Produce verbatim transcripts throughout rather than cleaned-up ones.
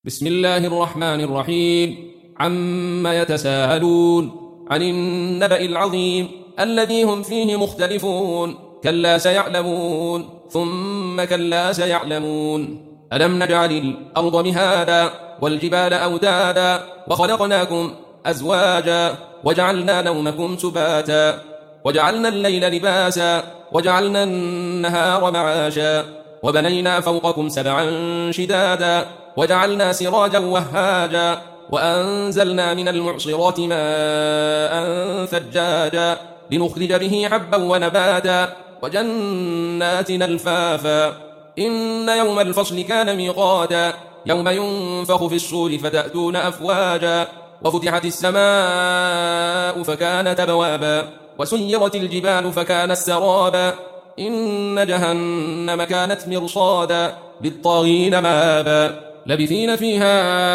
بسم الله الرحمن الرحيم. عما يتساءلون عن النبأ العظيم الذي هم فيه مختلفون. كلا سيعلمون ثم كلا سيعلمون. ألم نجعل الأرض مهادا والجبال أوتادا وخلقناكم أزواجا وجعلنا نومكم سباتا وجعلنا الليل لباسا وجعلنا النهار معاشا وبنينا فوقكم سبعا شدادا وجعلنا سراجا وهاجا وأنزلنا من المعصرات ماء ثجاجا لنخرج به حبا ونباتا وجنات ألفافا. إن يوم الفصل كان ميقاتا يوم ينفخ في الصور فتأتون أفواجا وفتحت السماء فكانت أبوابا وسيرت الجبال فكانت سرابا. إن جهنم كانت مرصادا للطاغين مآبا لبثين فيها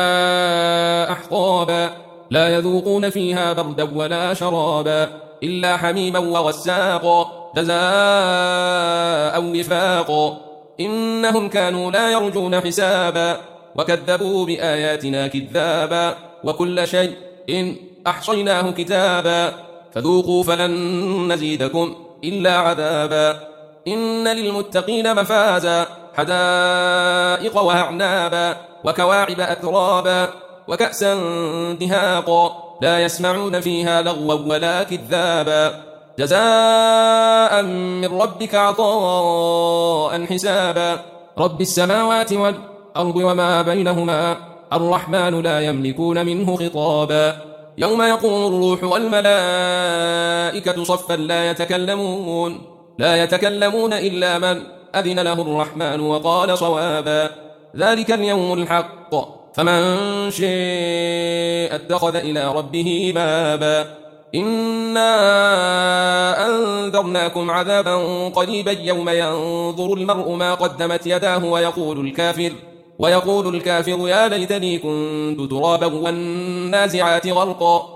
أحقابا لا يذوقون فيها بردا ولا شرابا إلا حميما وغساقا جزاء وفاقا. إنهم كانوا لا يرجون حسابا وكذبوا بآياتنا كذابا وكل شيء إن أحصيناه كتابا فذوقوا فلن نزيدكم إلا عذابا. إن للمتقين مفازا حدائق وأعنابا وكواعب أترابا وكأسا دهاقا لا يسمعون فيها لغوا ولا كذابا جزاء من ربك عطاء حسابا. رب السماوات والأرض وما بينهما الرحمن لا يملكون منه خطابا. يوم يقوم الروح والملائكة صفا لا يتكلمون لا يتكلمون إلا من أذن له الرحمن وقال صوابا. ذلك اليوم الحق فمن شاء اتخذ إلى ربه مابا. إنا أنذرناكم عذابا قريبا يوم ينظر المرء ما قدمت يداه ويقول الكافر ويقول الكافر يا ليتني كنت ترابا والنازعات غرقا